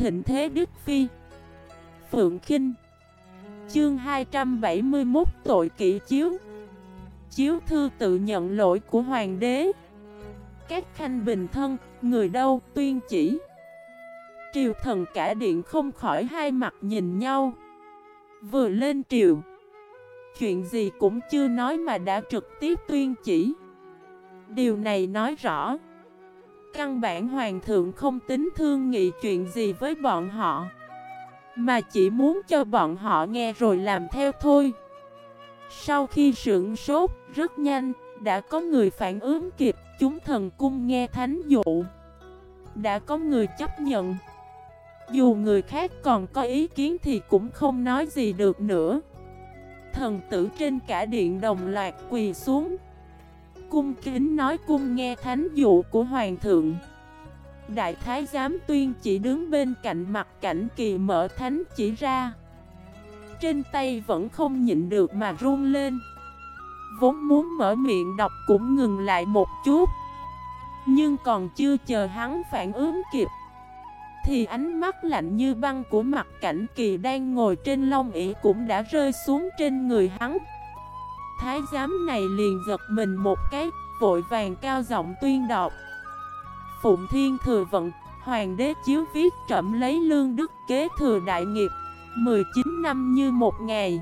thịnh thế Đức Phi. Phượng Khinh. Chương 271 tội kỷ chiếu. Chiếu thư tự nhận lỗi của hoàng đế. Các khanh bình thân, người đâu, tuyên chỉ. Triều thần cả điện không khỏi hai mặt nhìn nhau. Vừa lên triều, chuyện gì cũng chưa nói mà đã trực tiếp tuyên chỉ. Điều này nói rõ căn bản hoàng thượng không tính thương nghị chuyện gì với bọn họ, mà chỉ muốn cho bọn họ nghe rồi làm theo thôi. Sau khi sửng sốt, rất nhanh, đã có người phản ứng kịp. Chúng thần cung nghe thánh dụ, đã có người chấp nhận. Dù người khác còn có ý kiến thì cũng không nói gì được nữa. Thần tử trên cả điện đồng loạt quỳ xuống, cung kính nói cung nghe thánh dụ của hoàng thượng. Đại thái giám tuyên chỉ đứng bên cạnh Mặc Cảnh Kỳ mở thánh chỉ ra. Trên tay vẫn không nhịn được mà run lên. Vốn muốn mở miệng đọc cũng ngừng lại một chút. Nhưng còn chưa chờ hắn phản ứng kịp, thì ánh mắt lạnh như băng của Mặc Cảnh Kỳ đang ngồi trên long ỷ cũng đã rơi xuống trên người hắn. Thái giám này liền giật mình một cái, vội vàng cao giọng tuyên đọc. Phụng Thiên thừa vận, hoàng đế chiếu viết trẫm lấy lương đức kế thừa đại nghiệp, 19 năm như một ngày.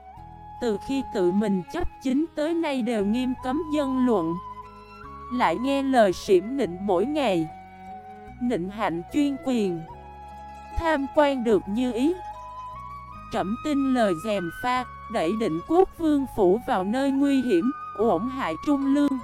Từ khi tự mình chấp chính tới nay đều nghiêm cấm dân luận, lại nghe lời xỉm nịnh mỗi ngày. Nịnh hạnh chuyên quyền, tham quan được như ý. Trẫm tin lời gièm pha, đẩy Định Quốc vương phủ vào nơi nguy hiểm, uổng hại trung lương.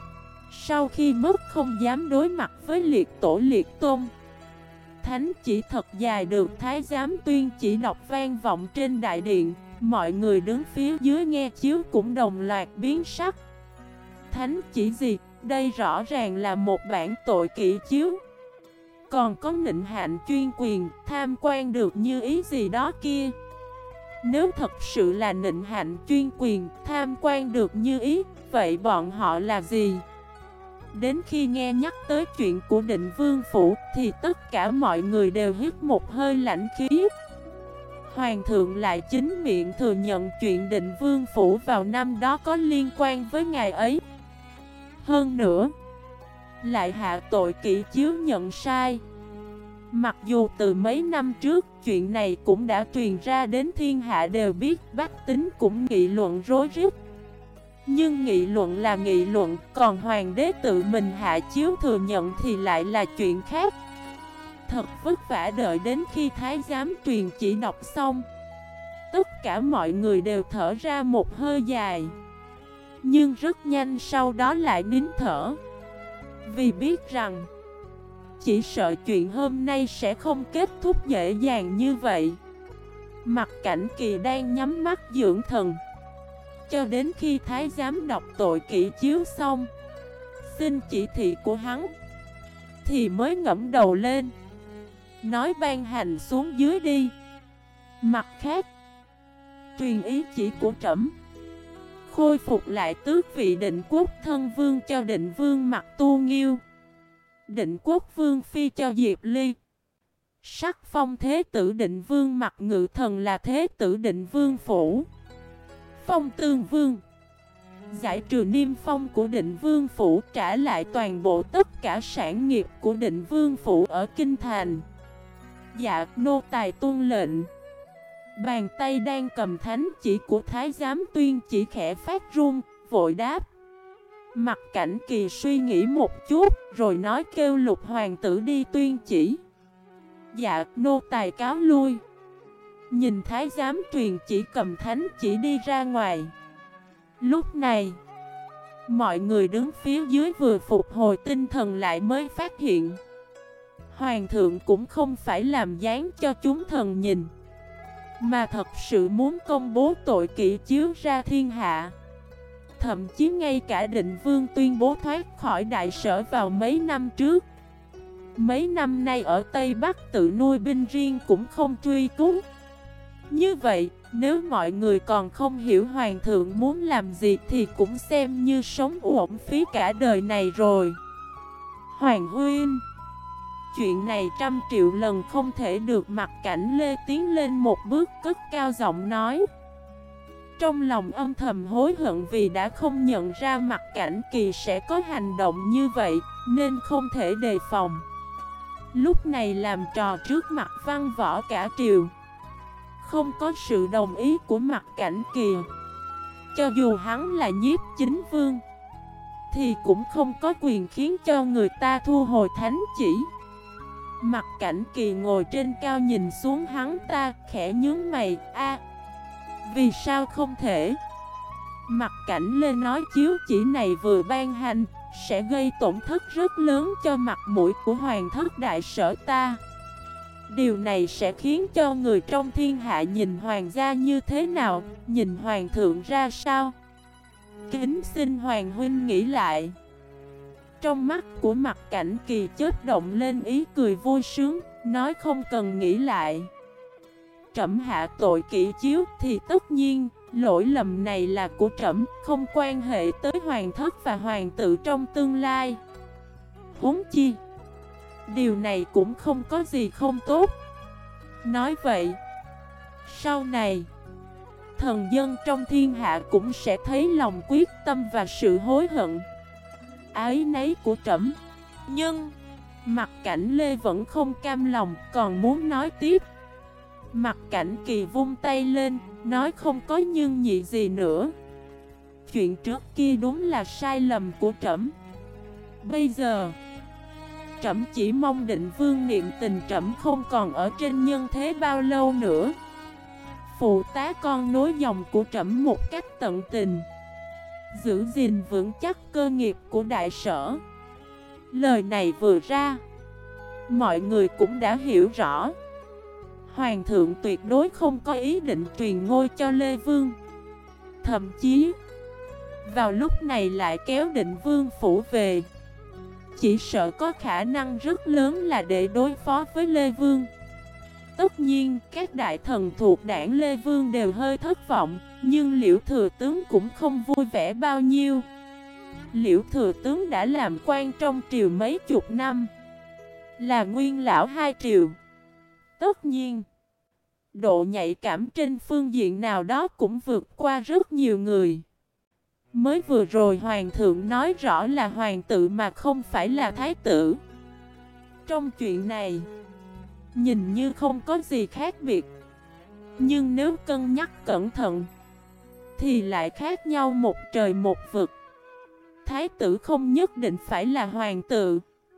Sau khi mất không dám đối mặt với liệt tổ liệt tôn. Thánh chỉ thật dài được thái giám tuyên chỉ đọc vang vọng trên đại điện. Mọi người đứng phía dưới nghe chiếu cũng đồng loạt biến sắc. Thánh chỉ gì? Đây rõ ràng là một bản tội kỷ chiếu. Còn có nịnh hạnh chuyên quyền, tham quan được như ý gì đó kia. Nếu thật sự là nịnh hạnh chuyên quyền, tham quan được như ý, vậy bọn họ là gì? Đến khi nghe nhắc tới chuyện của Định Vương phủ thì tất cả mọi người đều hít một hơi lãnh khí. Hoàng thượng lại chính miệng thừa nhận chuyện Định Vương phủ vào năm đó có liên quan với ngài ấy. Hơn nữa, lại hạ tội kỷ chiếu nhận sai. Mặc dù từ mấy năm trước chuyện này cũng đã truyền ra đến thiên hạ đều biết, bách tính cũng nghị luận rối rít. Nhưng nghị luận là nghị luận, còn hoàng đế tự mình hạ chiếu thừa nhận thì lại là chuyện khác. Thật vất vả đợi đến khi thái giám truyền chỉ đọc xong, tất cả mọi người đều thở ra một hơi dài. Nhưng rất nhanh sau đó lại nín thở, vì biết rằng chỉ sợ chuyện hôm nay sẽ không kết thúc dễ dàng như vậy. Mặc Cảnh Kỳ đang nhắm mắt dưỡng thần, cho đến khi thái giám đọc tội kỷ chiếu xong, xin chỉ thị của hắn, thì mới ngẫm đầu lên, nói ban hành xuống dưới đi. Mặt khác, truyền ý chỉ của trẫm, khôi phục lại tước vị Định Quốc thân vương cho Định Vương Mặc Tu Nghiêu, Định Quốc Vương Phi cho Diệp Ly, sắc phong thế tử Định Vương Mặc Ngự Thần là thế tử Định Vương phủ, phong Tương Vương, giải trừ niêm phong của Định Vương phủ, trả lại toàn bộ tất cả sản nghiệp của Định Vương phủ ở Kinh Thành. Dạ, nô tài tuân lệnh. Bàn tay đang cầm thánh chỉ của thái giám tuyên chỉ khẽ phát run, vội đáp. Mặc Cảnh Kỳ suy nghĩ một chút, rồi nói kêu Lục hoàng tử đi tuyên chỉ. Dạ, nô tài cáo lui. Nhìn thái giám truyền chỉ cầm thánh chỉ đi ra ngoài. Lúc này, mọi người đứng phía dưới vừa phục hồi tinh thần lại mới phát hiện hoàng thượng cũng không phải làm dáng cho chúng thần nhìn, mà thật sự muốn công bố tội kỷ chiếu ra thiên hạ. Thậm chí ngay cả Định Vương tuyên bố thoát khỏi đại sở vào mấy năm trước. Mấy năm nay ở Tây Bắc tự nuôi binh riêng cũng không truy cứu. Như vậy, nếu mọi người còn không hiểu hoàng thượng muốn làm gì thì cũng xem như sống uổng phí cả đời này rồi. Hoàng huynh, Chuyện này 100 triệu lần không thể được. Mặt Cảnh Lê tiến lên một bước, cất cao giọng nói. Trong lòng âm thầm hối hận vì đã không nhận ra Mặt Cảnh Kỳ sẽ có hành động như vậy, nên không thể đề phòng. Lúc này làm trò trước mặt văn võ cả triều, không có sự đồng ý của Mặt Cảnh Kỳ, cho dù hắn là nhiếp chính vương, thì cũng không có quyền khiến cho người ta thu hồi thánh chỉ. Mặt Cảnh Kỳ ngồi trên cao nhìn xuống hắn ta, khẽ nhướng mày. Vì sao không thể? Mặt Cảnh Lê nói chiếu chỉ này vừa ban hành, sẽ gây tổn thất rất lớn cho mặt mũi của hoàng thất đại sở ta. Điều này sẽ khiến cho người trong thiên hạ nhìn hoàng gia như thế nào, nhìn hoàng thượng ra sao? Kính xin hoàng huynh nghĩ lại. Trong mắt của Mặt Cảnh Kỳ chớp động lên ý cười vui sướng, nói không cần nghĩ lại. Trẫm hạ tội kỷ chiếu thì tất nhiên, lỗi lầm này là của trẫm, không quan hệ tới hoàng thất và hoàng tử trong tương lai. Huống chi, điều này cũng không có gì không tốt. Nói vậy, sau này, thần dân trong thiên hạ cũng sẽ thấy lòng quyết tâm và sự hối hận, ái nấy của trẫm. Nhưng, Mặt Cảnh Lê vẫn không cam lòng, còn muốn nói tiếp. Mặt Cảnh Kỳ vung tay lên, nói không có nhưng nhị gì nữa. Chuyện trước kia đúng là sai lầm của trẫm. Bây giờ, trẫm chỉ mong Định Vương niệm tình trẫm không còn ở trên nhân thế bao lâu nữa, phụ tá con nối dòng của trẫm một cách tận tình, giữ gìn vững chắc cơ nghiệp của đại sở. Lời này vừa ra, mọi người cũng đã hiểu rõ. Hoàng thượng tuyệt đối không có ý định truyền ngôi cho Lê Vương. Thậm chí, vào lúc này lại kéo Định Vương phủ về, chỉ sợ có khả năng rất lớn là để đối phó với Lê Vương. Tất nhiên, các đại thần thuộc đảng Lê Vương đều hơi thất vọng, nhưng Liễu Thừa Tướng cũng không vui vẻ bao nhiêu. Liễu Thừa Tướng đã làm quan trong triều mấy chục năm, là nguyên lão hai triều. Tất nhiên, độ nhạy cảm trên phương diện nào đó cũng vượt qua rất nhiều người. Mới vừa rồi hoàng thượng nói rõ là hoàng tử mà không phải là thái tử. Trong chuyện này, nhìn như không có gì khác biệt, nhưng nếu cân nhắc cẩn thận, thì lại khác nhau một trời một vực. Thái tử không nhất định phải là hoàng tử,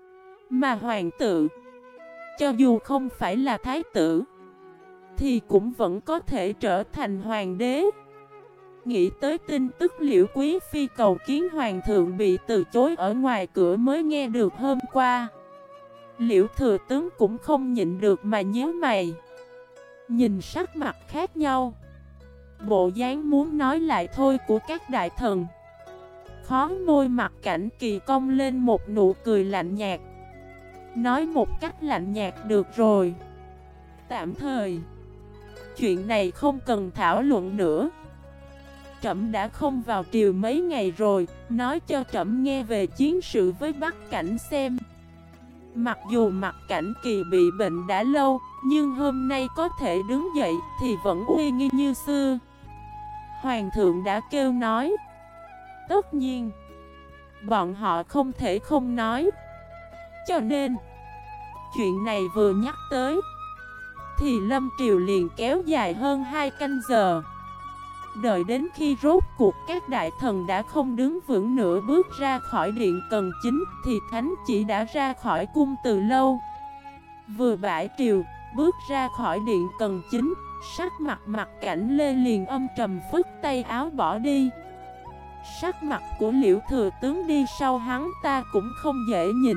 mà hoàng tử, cho dù không phải là thái tử, thì cũng vẫn có thể trở thành hoàng đế. Nghĩ tới tin tức Liễu Quý Phi cầu kiến hoàng thượng bị từ chối ở ngoài cửa mới nghe được hôm qua, Liễu Thừa Tướng cũng không nhịn được mà nhíu mày. Nhìn sắc mặt khác nhau, bộ dáng muốn nói lại thôi của các đại thần, khó môi Mặt Cảnh Kỳ cong lên một nụ cười lạnh nhạt, nói một cách lạnh nhạt: được rồi, tạm thời chuyện này không cần thảo luận nữa. Trẫm đã không vào triều mấy ngày rồi, nói cho trẫm nghe về chiến sự với Bắc Cảnh xem. Mặc dù Mặt Cảnh Kỳ bị bệnh đã lâu, nhưng hôm nay có thể đứng dậy thì vẫn uy nghi như xưa. Hoàng thượng đã kêu nói. Tất nhiên, bọn họ không thể không nói. Cho nên, chuyện này vừa nhắc tới, thì lâm triều liền kéo dài hơn 2 canh giờ. Đợi đến khi rốt cuộc các đại thần đã không đứng vững nửa bước ra khỏi điện Cần Chính, thì thánh chỉ đã ra khỏi cung từ lâu. Vừa bãi triều, bước ra khỏi điện Cần Chính, sắc mặt Mặt Cảnh Lê liền âm trầm phất tay áo bỏ đi. Sắc mặt của Liễu Thừa Tướng đi sau hắn ta cũng không dễ nhìn.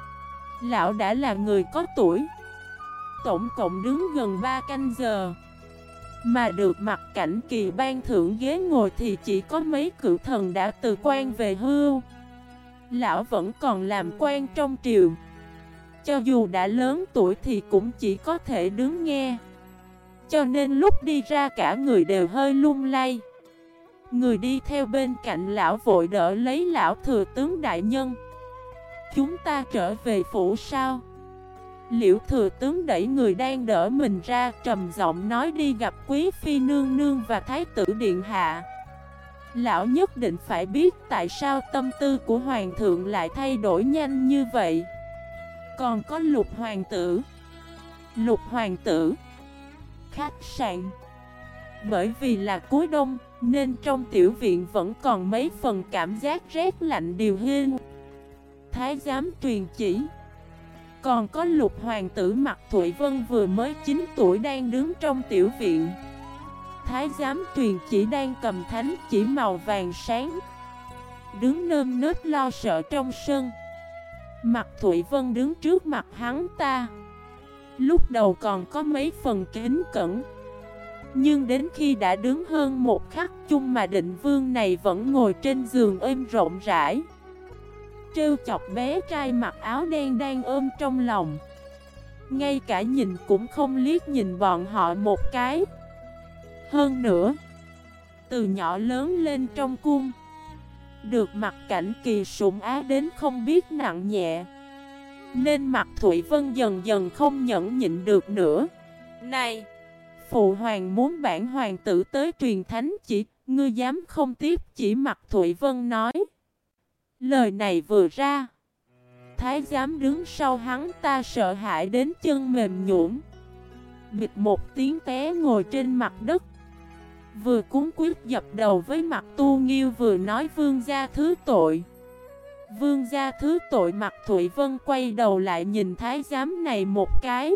Lão đã là người có tuổi, tổng cộng đứng gần 3 canh giờ, mà được Mặt Cảnh Kỳ ban thưởng ghế ngồi thì chỉ có mấy cựu thần đã từ quan về hưu. Lão vẫn còn làm quan trong triều, cho dù đã lớn tuổi thì cũng chỉ có thể đứng nghe. Cho nên lúc đi ra cả người đều hơi lung lay. Người đi theo bên cạnh lão vội đỡ lấy: lão thừa tướng đại nhân, chúng ta trở về phủ sao? Liễu thừa tướng đẩy người đang đỡ mình ra, trầm giọng nói đi gặp quý phi nương nương và thái tử điện hạ. Lão nhất định phải biết tại sao tâm tư của hoàng thượng lại thay đổi nhanh như vậy. Còn có Lục hoàng tử. Lục hoàng tử. Khách sạn. Bởi vì là cuối đông, nên trong tiểu viện vẫn còn mấy phần cảm giác rét lạnh điều hiu. Thái giám truyền chỉ. Còn có Lục hoàng tử Mạc Thụy Vân vừa mới 9 tuổi đang đứng trong tiểu viện. Thái giám truyền chỉ đang cầm thánh chỉ màu vàng sáng, đứng nơm nớp lo sợ trong sân. Mạc Thụy Vân đứng trước mặt hắn ta, lúc đầu còn có mấy phần kính cẩn, nhưng đến khi đã đứng hơn một khắc chung mà Định Vương này vẫn ngồi trên giường êm rộng rãi, trêu chọc bé trai mặc áo đen đang ôm trong lòng. Ngay cả nhìn cũng không liếc nhìn bọn họ một cái. Hơn nữa, từ nhỏ lớn lên trong cung, được Mạc Cảnh Kỳ sủng ái đến không biết nặng nhẹ, nên Mạc Thụy Vân dần dần không nhẫn nhịn được nữa. Này, phụ hoàng muốn bản hoàng tử tới truyền thánh chỉ, ngươi dám không tiếp chỉ? Mạc Thụy Vân nói. Lời này vừa ra, thái giám đứng sau hắn ta sợ hãi đến chân mềm nhũn, bịch một tiếng té ngồi trên mặt đất. Vừa cuống quyết dập đầu với Mạc Tu Nghiêu vừa nói vương gia thứ tội. Vương gia thứ tội. Mạc Thụy Vân quay đầu lại nhìn thái giám này một cái,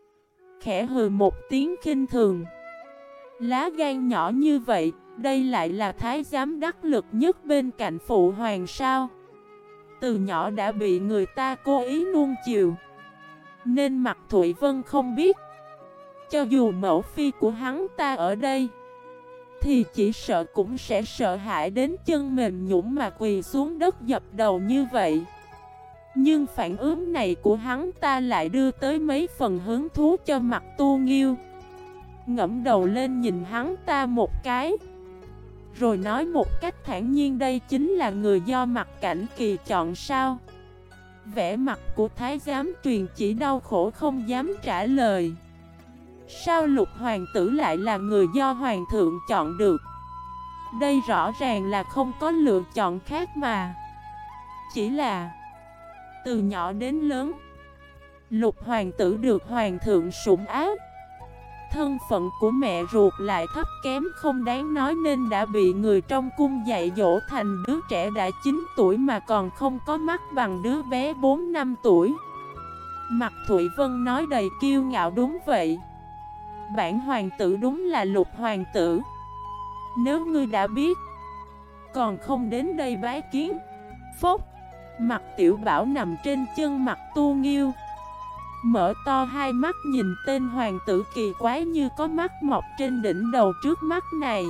khẽ hừ một tiếng khinh thường. Lá gan nhỏ như vậy, đây lại là thái giám đắc lực nhất bên cạnh phụ hoàng sao? Từ nhỏ đã bị người ta cố ý nuông chiều, nên Mạc Thụy Vân không biết, cho dù mẫu phi của hắn ta ở đây thì chỉ sợ cũng sẽ sợ hãi đến chân mềm nhũn mà quỳ xuống đất dập đầu như vậy. Nhưng phản ứng này của hắn ta lại đưa tới mấy phần hứng thú cho Mạc Tu Nghiêu. Ngẫm đầu lên nhìn hắn ta một cái, rồi nói một cách thản nhiên đây chính là người do Mạc Cảnh Kỳ chọn sao? Vẻ mặt của thái giám truyền chỉ đau khổ không dám trả lời. Sao Lục hoàng tử lại là người do hoàng thượng chọn được? Đây rõ ràng là không có lựa chọn khác mà. Chỉ là từ nhỏ đến lớn, Lục hoàng tử được hoàng thượng sủng ái. Thân phận của mẹ ruột lại thấp kém không đáng nói, nên đã bị người trong cung dạy dỗ thành đứa trẻ đã 9 tuổi mà còn không có mắt bằng đứa bé 4-5 tuổi. Mạc Thụy Vân nói đầy kiêu ngạo. Đúng vậy, bản hoàng tử đúng là Lục hoàng tử. Nếu ngươi đã biết, còn không đến đây bái kiến. Phốc. Mặt Tiểu Bảo nằm trên chân Mạc Tu Nghiêu, mở to hai mắt nhìn tên hoàng tử kỳ quái như có mắt mọc trên đỉnh đầu trước mắt này.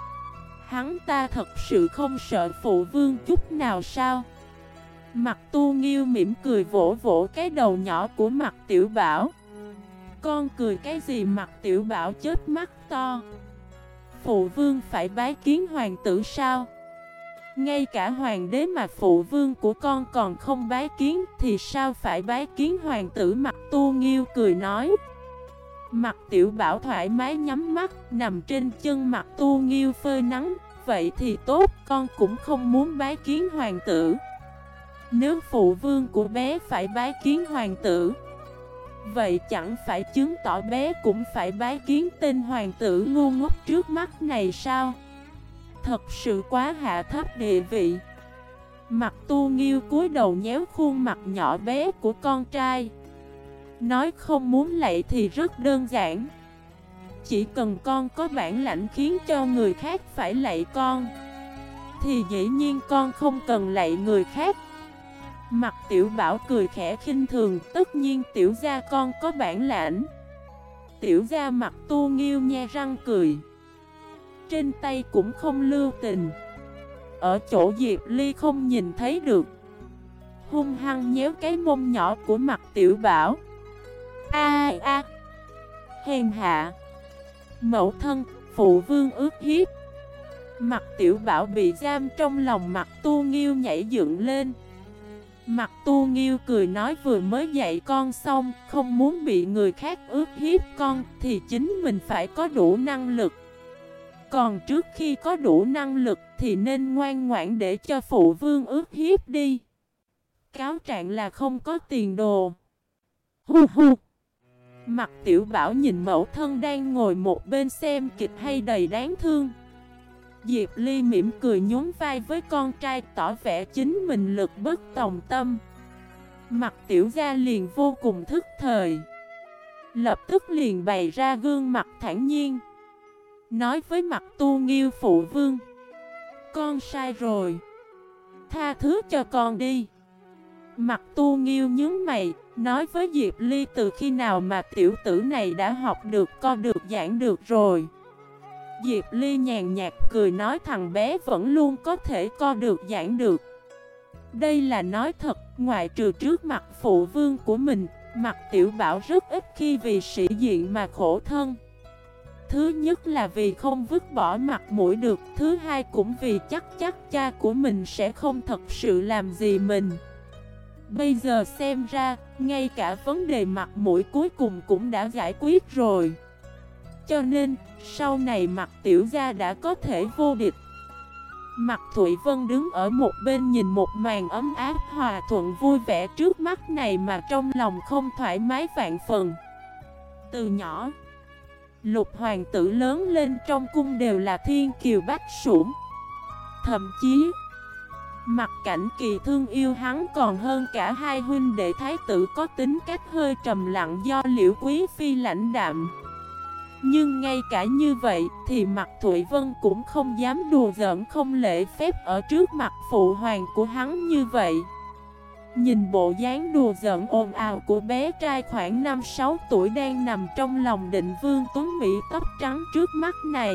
Hắn ta thật sự không sợ phụ vương chút nào sao? Mạc Tu Nghiêu mỉm cười vỗ vỗ cái đầu nhỏ của Mạc Tiểu Bảo. Con cười cái gì? Mạc Tiểu Bảo chớp mắt to. Phụ vương phải bái kiến hoàng tử sao? Ngay cả hoàng đế mà phụ vương của con còn không bái kiến thì sao phải bái kiến hoàng tử? Mạc Tu Nghiêu cười nói. Mạc Tiểu Bảo thoải mái nhắm mắt nằm trên chân Mạc Tu Nghiêu phơi nắng. Vậy thì tốt, con cũng không muốn bái kiến hoàng tử. Nếu phụ vương của bé phải bái kiến hoàng tử, vậy chẳng phải chứng tỏ bé cũng phải bái kiến tên hoàng tử ngu ngốc trước mắt này sao? Thật sự quá hạ thấp địa vị. Mạc Tu Nghiêu cúi đầu nhéo khuôn mặt nhỏ bé của con trai, nói không muốn lạy thì rất đơn giản. Chỉ cần con có bản lãnh khiến cho người khác phải lạy con, thì dĩ nhiên con không cần lạy người khác. Mạc Tiểu Bảo cười khẽ khinh thường. Tất nhiên tiểu gia con có bản lãnh. Tiểu gia Mạc Tu Nghiêu nhe răng cười, trên tay cũng không lưu tình, ở chỗ Diệp Ly không nhìn thấy được, hung hăng nhéo cái mông nhỏ của Mạc Tiểu Bảo. A, hèn hạ, mẫu thân, phụ vương ước hiếp. Mạc Tiểu Bảo bị giam trong lòng Mạc Tu Nghiêu nhảy dựng lên, Mặt Tu Nghiêu cười nói vừa mới dạy con xong, không muốn bị người khác ức hiếp con thì chính mình phải có đủ năng lực. Còn trước khi có đủ năng lực thì nên ngoan ngoãn để cho phụ vương ức hiếp đi. Cáo trạng là không có tiền đồ. Hu hu. Mặt Tiểu Bảo nhìn mẫu thân đang ngồi một bên xem kịch hay đầy đáng thương. Diệp Ly mỉm cười nhún vai với con trai, tỏ vẻ chính mình lực bất tòng tâm. Mặt Tiểu Gia liền vô cùng thức thời, lập tức liền bày ra gương mặt thản nhiên, nói với Mặt Tu Nghiêu phụ vương: con sai rồi, tha thứ cho con đi. Mặt Tu Nghiêu nhướng mày, nói với Diệp Ly: từ khi nào mà tiểu tử này đã học được co được giảng được rồi? Diệp Ly nhàn nhạt cười nói: thằng bé vẫn luôn có thể co được giảng được. Đây là nói thật, ngoại trừ trước mặt phụ vương của mình, Mặt Tiểu Bảo rất ít khi vì sĩ diện mà khổ thân. Thứ nhất là vì không vứt bỏ mặt mũi được, thứ hai cũng vì chắc cha của mình sẽ không thật sự làm gì mình. Bây giờ xem ra, ngay cả vấn đề mặt mũi cuối cùng cũng đã giải quyết rồi. Cho nên, sau này Mặt Tiểu Gia đã có thể vô địch. Mặt Thụy Vân đứng ở một bên nhìn một màn ấm áp hòa thuận vui vẻ trước mắt này mà trong lòng không thoải mái vạn phần. Từ nhỏ, Lục hoàng tử lớn lên trong cung đều là thiên kiều bách sủng. Thậm chí, Mặt Cảnh Kỳ thương yêu hắn còn hơn cả hai huynh đệ thái tử có tính cách hơi trầm lặng do Liễu Quý Phi lãnh đạm. Nhưng ngay cả như vậy thì Mặt Thụy Vân cũng không dám đùa giỡn không lễ phép ở trước mặt phụ hoàng của hắn như vậy. Nhìn bộ dáng đùa giỡn ồn ào của bé trai khoảng 5-6 tuổi đang nằm trong lòng Định Vương tuấn mỹ tóc trắng trước mắt này,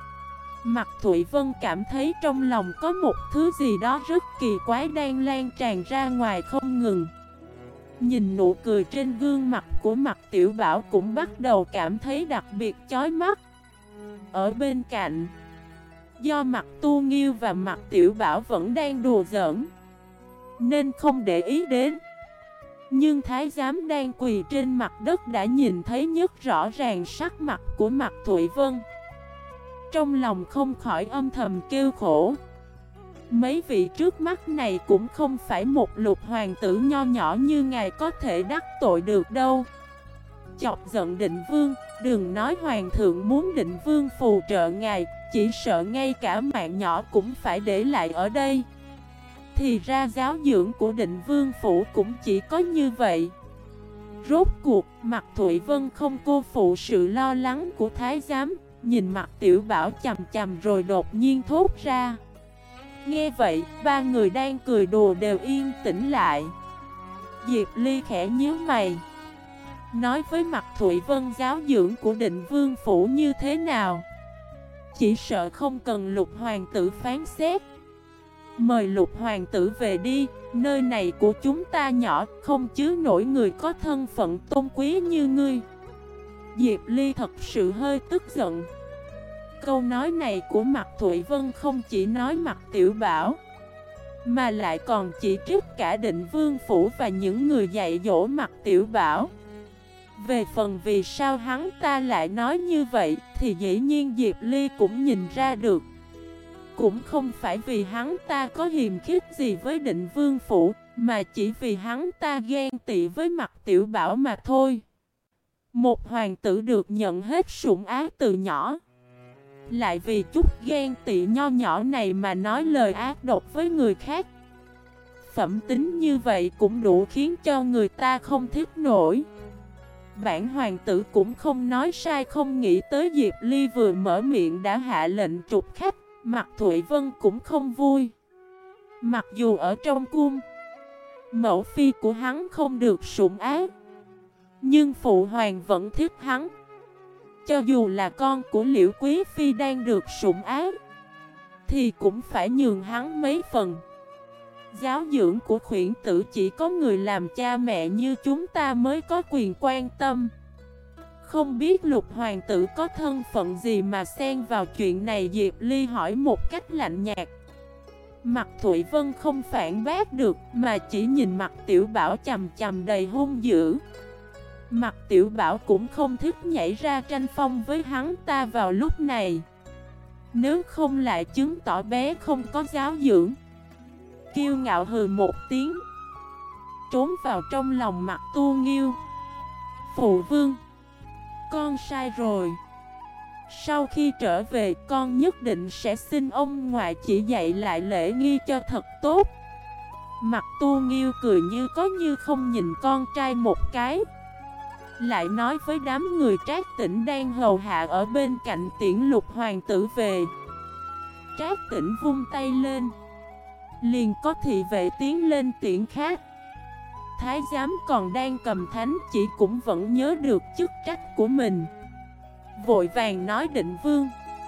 Mặt Thụy Vân cảm thấy trong lòng có một thứ gì đó rất kỳ quái đang lan tràn ra ngoài không ngừng. Nhìn nụ cười trên gương mặt của Mặt Tiểu Bảo cũng bắt đầu cảm thấy đặc biệt chói mắt. Ở bên cạnh, do Mặt Tu Nghiêu và Mặt Tiểu Bảo vẫn đang đùa giỡn nên không để ý đến. Nhưng thái giám đang quỳ trên mặt đất đã nhìn thấy nhất rõ ràng sắc mặt của Mặt Thụy Vân. Trong lòng không khỏi âm thầm kêu khổ. Mấy vị trước mắt này cũng không phải một lục hoàng tử nho nhỏ như ngài có thể đắc tội được đâu. Chọc giận Định Vương, đừng nói hoàng thượng muốn Định Vương phù trợ ngài, chỉ sợ ngay cả mạng nhỏ cũng phải để lại ở đây. Thì ra giáo dưỡng của Định Vương phủ cũng chỉ có như vậy. Rốt cuộc, Mặt Thụy Vân không cô phụ sự lo lắng của thái giám, nhìn Mặt Tiểu Bảo chằm chằm rồi đột nhiên thốt ra. Nghe vậy, ba người đang cười đùa đều yên tĩnh lại. Diệp Ly khẽ nhíu mày, nói với Mặt Thụy Vân giáo dưỡng của Định Vương phủ như thế nào, chỉ sợ không cần lục hoàng tử phán xét. Mời lục hoàng tử về đi, nơi này của chúng ta nhỏ, không chứa nổi người có thân phận tôn quý như ngươi. Diệp Ly thật sự hơi tức giận. Câu nói này của Mặt Thụy Vân không chỉ nói Mặt Tiểu Bảo, mà lại còn chỉ trích cả Định Vương phủ và những người dạy dỗ Mặt Tiểu Bảo. Về phần vì sao hắn ta lại nói như vậy thì dĩ nhiên Diệp Ly cũng nhìn ra được. Cũng không phải vì hắn ta có hiềm khích gì với Định Vương phủ, mà chỉ vì hắn ta ghen tị với Mặt Tiểu Bảo mà thôi. Một hoàng tử được nhận hết sủng ái từ nhỏ, lại vì chút ghen tị nho nhỏ này mà nói lời ác độc với người khác. Phẩm tính như vậy cũng đủ khiến cho người ta không thích nổi. Bản hoàng tử cũng không nói sai, không nghĩ tới Diệp Ly vừa mở miệng đã hạ lệnh trục khách. Mặt Thụy Vân cũng không vui. Mặc dù ở trong cung, mẫu phi của hắn không được sủng ái, nhưng phụ hoàng vẫn thích hắn. Cho dù là con của Liễu Quý Phi đang được sủng ái, thì cũng phải nhường hắn mấy phần. Giáo dưỡng của khuyển tử chỉ có người làm cha mẹ như chúng ta mới có quyền quan tâm. Không biết lục hoàng tử có thân phận gì mà xen vào chuyện này, Diệp Ly hỏi một cách lạnh nhạt. Mặt Thụy Vân không phản bác được, mà chỉ nhìn mặt Tiểu Bảo chằm chằm đầy hung dữ. Mặt Tiểu Bảo cũng không thích nhảy ra tranh phong với hắn ta vào lúc này, nếu không lại chứng tỏ bé không có giáo dưỡng. Kiêu ngạo hừ một tiếng, trốn vào trong lòng Mặt Tu Nghiêu. Phụ vương, con sai rồi. Sau khi trở về, con nhất định sẽ xin ông ngoại chỉ dạy lại lễ nghi cho thật tốt. Mặt Tu Nghiêu cười như có như không nhìn con trai một cái, lại nói với đám người Trác Tĩnh đang hầu hạ ở bên cạnh tiễn Lục hoàng tử về. Trác Tĩnh vung tay lên, liền có thị vệ tiến lên tiễn khác. Thái giám còn đang cầm thánh chỉ cũng vẫn nhớ được chức trách của mình, vội vàng nói Định Vương,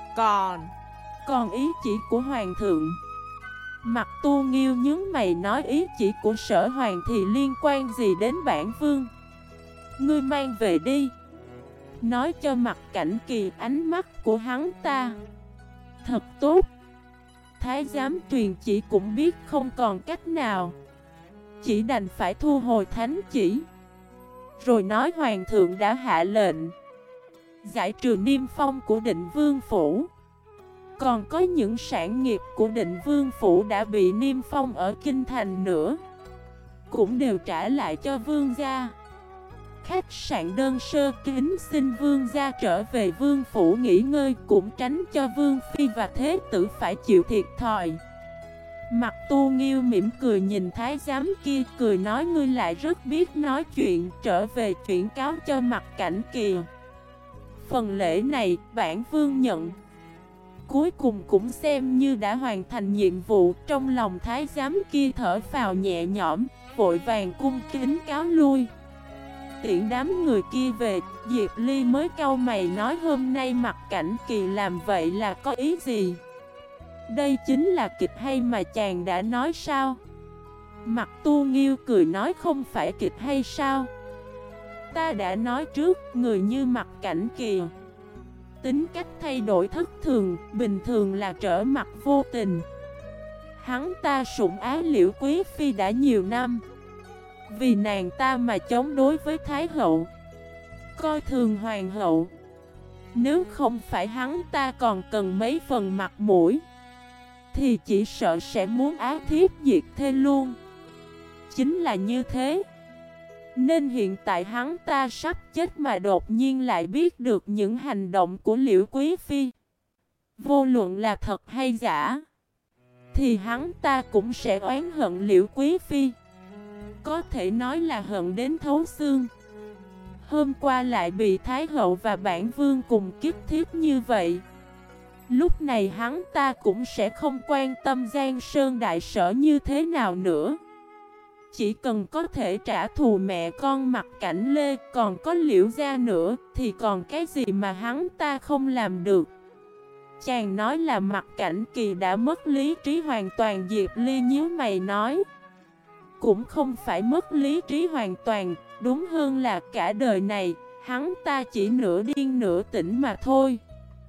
còn ý chỉ của hoàng thượng. Mặt Tu Nghiêu nhướng mày nói ý chỉ của Sở Hoàng thì liên quan gì đến bản vương? Ngươi mang về đi. Nói cho Mặt Cảnh Kỳ ánh mắt của hắn ta thật tốt. Thái giám truyền chỉ cũng biết không còn cách nào, chỉ đành phải thu hồi thánh chỉ. Rồi nói hoàng thượng đã hạ lệnh giải trừ niêm phong của Định Vương Phủ. Còn có những sản nghiệp của Định Vương Phủ đã bị niêm phong ở Kinh Thành nữa, cũng đều trả lại cho vương gia. Khách sạn đơn sơ kính xin vương gia trở về vương phủ nghỉ ngơi, cũng tránh cho vương phi và thế tử phải chịu thiệt thòi. Mặt Tu Nghiêu mỉm cười nhìn thái giám kia, cười nói ngươi lại rất biết nói chuyện, trở về chuyển cáo cho Mặt Cảnh Kỳ. Phần lễ này bản vương nhận. Cuối cùng cũng xem như đã hoàn thành nhiệm vụ. Trong lòng thái giám kia thở phào nhẹ nhõm, vội vàng cung kính cáo lui. Tiễn đám người kia về, Diệp Ly mới cau mày nói hôm nay Mặt Cảnh Kỳ làm vậy là có ý gì? Đây chính là kịch hay mà chàng đã nói sao? Mặt Tu Nghiêu cười nói không phải kịch hay sao? Ta đã nói trước, người như Mặt Cảnh Kỳ tính cách thay đổi thất thường, bình thường là trở mặt vô tình. Hắn ta sủng ái Liễu Quý Phi đã nhiều năm, vì nàng ta mà chống đối với Thái Hậu, coi thường Hoàng Hậu. Nếu không phải hắn ta còn cần mấy phần mặt mũi, thì chỉ sợ sẽ muốn áo thiếp diệt thê luôn. Chính là như thế, nên hiện tại hắn ta sắp chết mà đột nhiên lại biết được những hành động của Liễu Quý Phi, vô luận là thật hay giả, thì hắn ta cũng sẽ oán hận Liễu Quý Phi, có thể nói là hận đến thấu xương. Hôm qua lại bị Thái Hậu và bản vương cùng kiếp thiếp như vậy, lúc này hắn ta cũng sẽ không quan tâm Giang Sơn Đại Sở như thế nào nữa. Chỉ cần có thể trả thù mẹ con Mặt Cảnh Lê, còn có Liễu gia nữa, thì còn cái gì mà hắn ta không làm được. Chàng nói là Mặt Cảnh Kỳ đã mất lý trí hoàn toàn. Diệp Ly nhíu mày nói, cũng không phải mất lý trí hoàn toàn, đúng hơn là cả đời này hắn ta chỉ nửa điên nửa tỉnh mà thôi.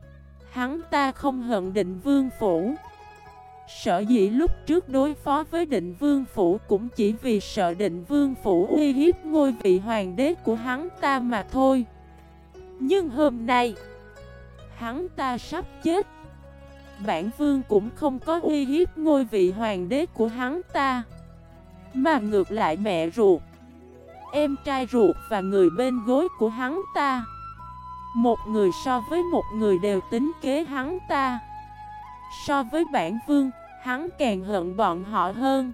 Hắn ta không hận Định Vương Phủ. Sở dĩ lúc trước đối phó với Định Vương Phủ cũng chỉ vì sợ Định Vương Phủ uy hiếp ngôi vị hoàng đế của hắn ta mà thôi. Nhưng hôm nay hắn ta sắp chết, bản vương cũng không có uy hiếp ngôi vị hoàng đế của hắn ta, mà ngược lại mẹ ruột, em trai ruột và người bên gối của hắn ta, một người so với một người đều tính kế hắn ta. So với bản vương, hắn càng hận bọn họ hơn.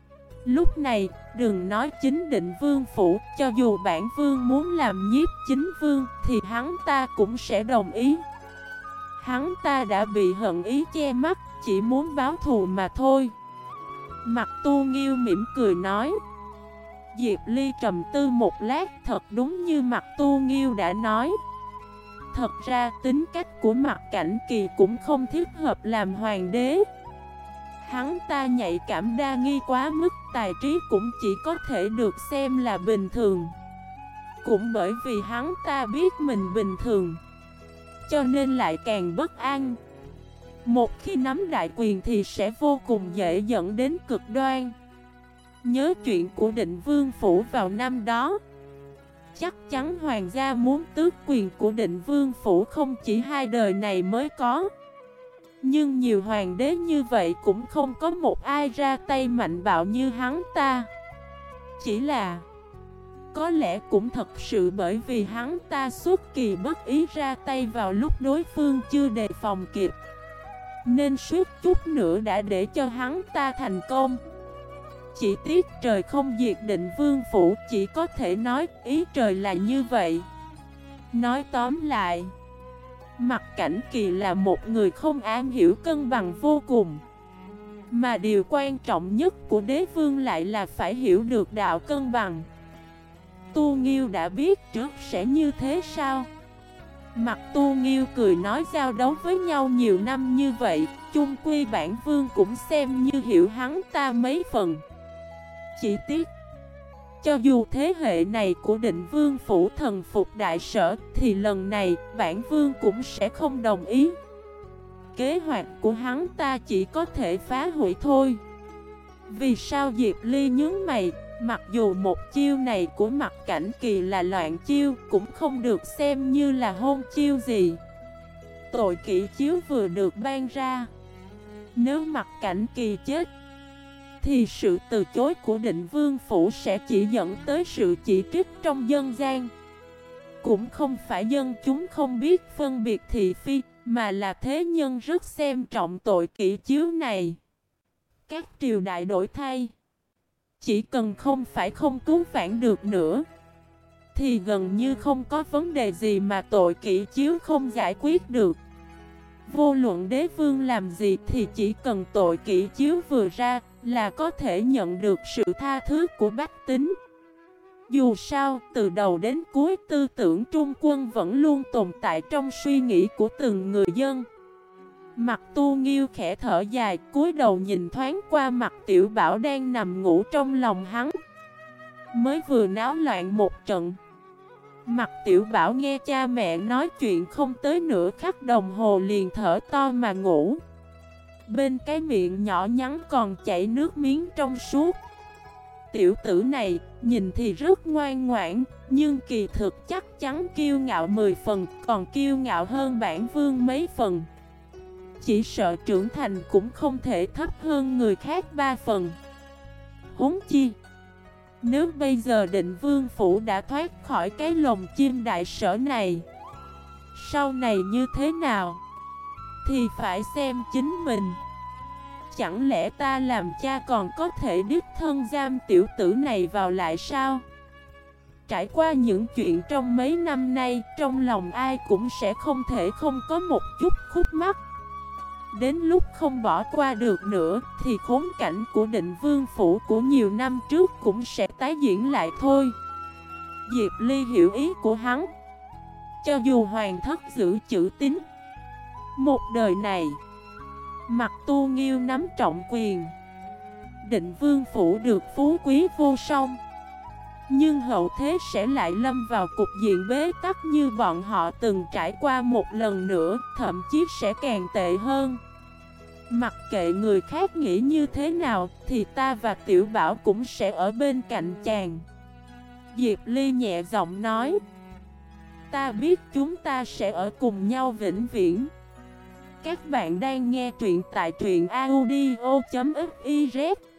Lúc này, đừng nói chính Định Vương Phủ, cho dù bản vương muốn làm nhiếp chính vương, thì hắn ta cũng sẽ đồng ý. Hắn ta đã bị hận ý che mắt, chỉ muốn báo thù mà thôi. Mặt Tu Nghiêu mỉm cười nói. Diệp Ly trầm tư một lát, thật đúng như Mặt Tu Nghiêu đã nói. Thật ra tính cách của Mặt Cảnh Kỳ cũng không thích hợp làm hoàng đế. Hắn ta nhạy cảm đa nghi quá mức, tài trí cũng chỉ có thể được xem là bình thường. Cũng bởi vì hắn ta biết mình bình thường, cho nên lại càng bất an. Một khi nắm đại quyền thì sẽ vô cùng dễ dẫn đến cực đoan. Nhớ chuyện của Định Vương Phủ vào năm đó. Chắc chắn hoàng gia muốn tước quyền của Định Vương Phủ không chỉ 2 đời này mới có. Nhưng nhiều hoàng đế như vậy cũng không có một ai ra tay mạnh bạo như hắn ta. Chỉ là có lẽ cũng thật sự bởi vì hắn ta xuất kỳ bất ý ra tay vào lúc đối phương chưa đề phòng kịp, nên suýt chút nữa đã để cho hắn ta thành công. Chỉ tiếc trời không diệt Định Vương Phủ, chỉ có thể nói ý trời là như vậy. Nói tóm lại, Mặc Cảnh Kỳ là một người không am hiểu cân bằng vô cùng. Mà điều quan trọng nhất của đế vương lại là phải hiểu được đạo cân bằng. Tu Nghiêu đã biết trước sẽ như thế sao? Mặt Tu Nghiêu cười nói giao đấu với nhau nhiều năm như vậy, chung quy bản vương cũng xem như hiểu hắn ta mấy phần. Chỉ tiếc, cho dù thế hệ này của Định Vương Phủ thần phục đại sở, thì lần này bản vương cũng sẽ không đồng ý. Kế hoạch của hắn ta chỉ có thể phá hủy thôi. Vì sao Diệp Ly nhướng mày? Mặc dù một chiêu này của Mặc Cảnh Kỳ là loạn chiêu, cũng không được xem như là hôn chiêu gì. Tội kỷ chiếu vừa được ban ra. Nếu Mặc Cảnh Kỳ chết, thì sự từ chối của Định Vương Phủ sẽ chỉ dẫn tới sự chỉ trích trong dân gian. Cũng không phải dân chúng không biết phân biệt thị phi, mà là thế nhân rất xem trọng tội kỷ chiếu này. Các triều đại đổi thay, chỉ cần không phải không cứu vãn được nữa, thì gần như không có vấn đề gì mà tội kỷ chiếu không giải quyết được. Vô luận đế vương làm gì thì chỉ cần tội kỷ chiếu vừa ra là có thể nhận được sự tha thứ của bách tính. Dù sao, từ đầu đến cuối tư tưởng trung quân vẫn luôn tồn tại trong suy nghĩ của từng người dân. Mặt Tu Nghiêu khẽ thở dài, cúi đầu nhìn thoáng qua mặt Tiểu Bảo đang nằm ngủ trong lòng hắn. Mới vừa náo loạn một trận. Mặt Tiểu Bảo nghe cha mẹ nói chuyện không tới nửa khắc đồng hồ liền thở to mà ngủ. Bên cái miệng nhỏ nhắn còn chảy nước miếng trong suốt. Tiểu tử này nhìn thì rất ngoan ngoãn, nhưng kỳ thực chắc chắn kiêu ngạo 10 phần, còn kiêu ngạo hơn bản vương mấy phần. Chỉ sợ trưởng thành cũng không thể thấp hơn người khác 3 phần. Huống chi, nếu bây giờ Định Vương Phủ đã thoát khỏi cái lồng chim đại sở này, sau này như thế nào thì phải xem chính mình. Chẳng lẽ ta làm cha còn có thể đích thân giam tiểu tử này vào lại sao? Trải qua những chuyện trong mấy năm nay, trong lòng ai cũng sẽ không thể không có một chút khúc mắc. Đến lúc không bỏ qua được nữa, thì khốn cảnh của Định Vương Phủ của nhiều năm trước cũng sẽ tái diễn lại thôi. Diệp Ly hiểu ý của hắn. Cho dù hoàng thất giữ chữ tín, một đời này Mặt Tu Nghiêu nắm trọng quyền, Định Vương Phủ được phú quý vô song, nhưng hậu thế sẽ lại lâm vào cục diện bế tắc như bọn họ từng trải qua một lần nữa, thậm chí sẽ càng tệ hơn. Mặc kệ người khác nghĩ như thế nào, thì ta và Tiểu Bảo cũng sẽ ở bên cạnh chàng. Diệp Ly nhẹ giọng nói. Ta biết chúng ta sẽ ở cùng nhau vĩnh viễn. Các bạn đang nghe truyện tại truyện audio.fif